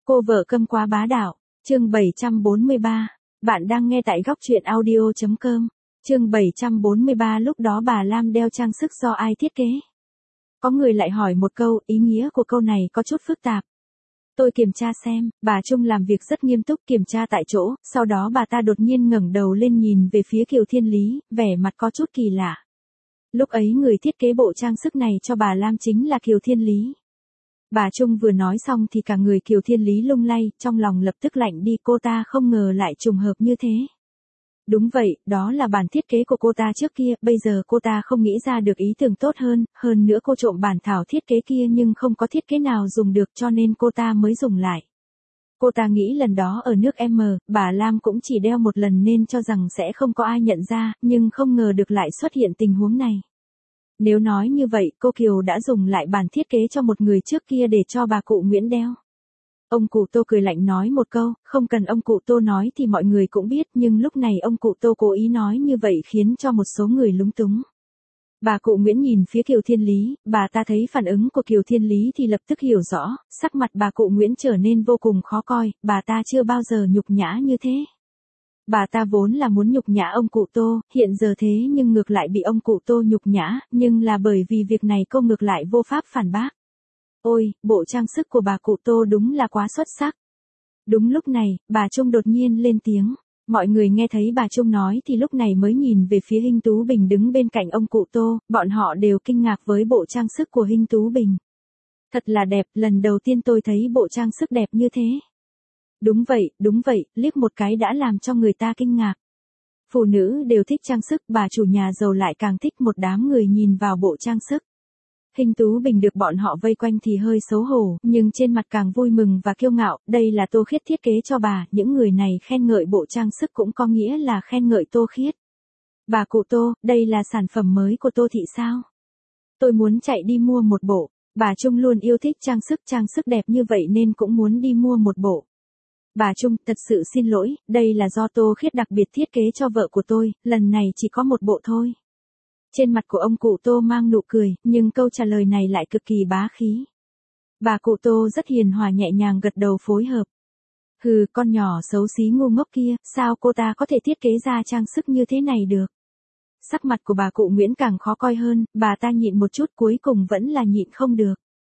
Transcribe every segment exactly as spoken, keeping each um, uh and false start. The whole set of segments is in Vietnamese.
Cô vợ câm quá bá đạo, chương bảy trăm bốn mươi ba. Bạn đang nghe tại góc truyện audio.com. Chương bảy trăm bốn mươi ba. Lúc đó bà Lam đeo trang sức do ai thiết kế? Có người lại hỏi một câu, ý nghĩa của câu này có chút phức tạp. Tôi kiểm tra xem, bà Trung làm việc rất nghiêm túc kiểm tra tại chỗ, sau đó bà ta đột nhiên ngẩng đầu lên nhìn về phía Kiều Thiên Lý, vẻ mặt có chút kỳ lạ. Lúc ấy người thiết kế bộ trang sức này cho bà Lam chính là Kiều Thiên Lý. Bà Trung vừa nói xong thì cả người Kiều Thiên Lý lung lay, trong lòng lập tức lạnh đi, cô ta không ngờ lại trùng hợp như thế. Đúng vậy, đó là bản thiết kế của cô ta trước kia, bây giờ cô ta không nghĩ ra được ý tưởng tốt hơn, hơn nữa cô trộm bản thảo thiết kế kia nhưng không có thiết kế nào dùng được cho nên cô ta mới dùng lại. Cô ta nghĩ lần đó ở nước M, bà Lam cũng chỉ đeo một lần nên cho rằng sẽ không có ai nhận ra, nhưng không ngờ được lại xuất hiện tình huống này. Nếu nói như vậy, cô Kiều đã dùng lại bản thiết kế cho một người trước kia để cho bà cụ Nguyễn đeo. Ông cụ Tô cười lạnh nói một câu, không cần ông cụ Tô nói thì mọi người cũng biết, nhưng lúc này ông cụ Tô cố ý nói như vậy khiến cho một số người lúng túng. Bà cụ Nguyễn nhìn phía Kiều Thiên Lý, bà ta thấy phản ứng của Kiều Thiên Lý thì lập tức hiểu rõ, sắc mặt bà cụ Nguyễn trở nên vô cùng khó coi, bà ta chưa bao giờ nhục nhã như thế. Bà ta vốn là muốn nhục nhã ông cụ Tô, hiện giờ thế nhưng ngược lại bị ông cụ Tô nhục nhã, nhưng là bởi vì việc này cô ngược lại vô pháp phản bác. Ôi, bộ trang sức của bà cụ Tô đúng là quá xuất sắc. Đúng lúc này, bà Trung đột nhiên lên tiếng. Mọi người nghe thấy bà Trung nói thì lúc này mới nhìn về phía Hinh Tú Bình đứng bên cạnh ông cụ Tô, bọn họ đều kinh ngạc với bộ trang sức của Hinh Tú Bình. Thật là đẹp, lần đầu tiên tôi thấy bộ trang sức đẹp như thế. Đúng vậy, đúng vậy, liếc một cái đã làm cho người ta kinh ngạc. Phụ nữ đều thích trang sức, bà chủ nhà giàu lại càng thích, một đám người nhìn vào bộ trang sức. Hinh Tú Bình được bọn họ vây quanh thì hơi xấu hổ, nhưng trên mặt càng vui mừng và kiêu ngạo, đây là Tô Khiết thiết kế cho bà, những người này khen ngợi bộ trang sức cũng có nghĩa là khen ngợi Tô Khiết. Bà cụ Tô, đây là sản phẩm mới của Tô thị sao? Tôi muốn chạy đi mua một bộ, bà Trung luôn yêu thích trang sức, trang sức đẹp như vậy nên cũng muốn đi mua một bộ. Bà Trung, thật sự xin lỗi, đây là do Tô Khiết đặc biệt thiết kế cho vợ của tôi, lần này chỉ có một bộ thôi. Trên mặt của ông cụ Tô mang nụ cười, nhưng câu trả lời này lại cực kỳ bá khí. Bà cụ Tô rất hiền hòa nhẹ nhàng gật đầu phối hợp. Hừ, con nhỏ xấu xí ngu ngốc kia, sao cô ta có thể thiết kế ra trang sức như thế này được? Sắc mặt của bà cụ Nguyễn càng khó coi hơn, bà ta nhịn một chút cuối cùng vẫn là nhịn không được.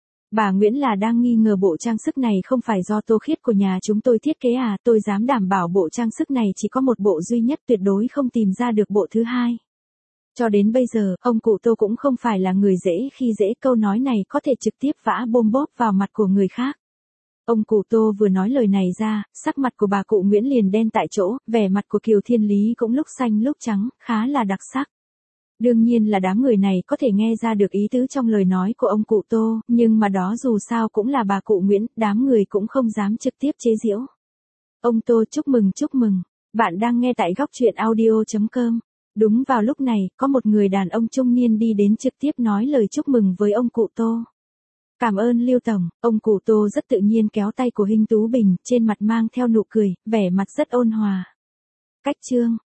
Bà Nguyễn là đang nghi ngờ bộ trang sức này không phải do Tô Khiết của nhà chúng tôi thiết kế à, tôi dám đảm bảo bộ trang sức này chỉ có một bộ duy nhất, tuyệt đối không tìm ra được bộ thứ hai. Cho đến bây giờ, ông cụ Tô cũng không phải là người dễ khi dễ, câu nói này có thể trực tiếp vã bôm bốp vào mặt của người khác. Ông cụ Tô vừa nói lời này ra, sắc mặt của bà cụ Nguyễn liền đen tại chỗ, vẻ mặt của Kiều Thiên Lý cũng lúc xanh lúc trắng, khá là đặc sắc. Đương nhiên là đám người này có thể nghe ra được ý tứ trong lời nói của ông cụ Tô, nhưng mà đó dù sao cũng là bà cụ Nguyễn, đám người cũng không dám trực tiếp chế giễu. Ông Tô chúc mừng chúc mừng, bạn đang nghe tại góc truyện audio.com. Đúng vào lúc này, có một người đàn ông trung niên đi đến trực tiếp nói lời chúc mừng với ông cụ Tô. Cảm ơn Lưu Tổng, ông cụ Tô rất tự nhiên kéo tay của Hinh Tú Bình, trên mặt mang theo nụ cười, vẻ mặt rất ôn hòa. Cách chương,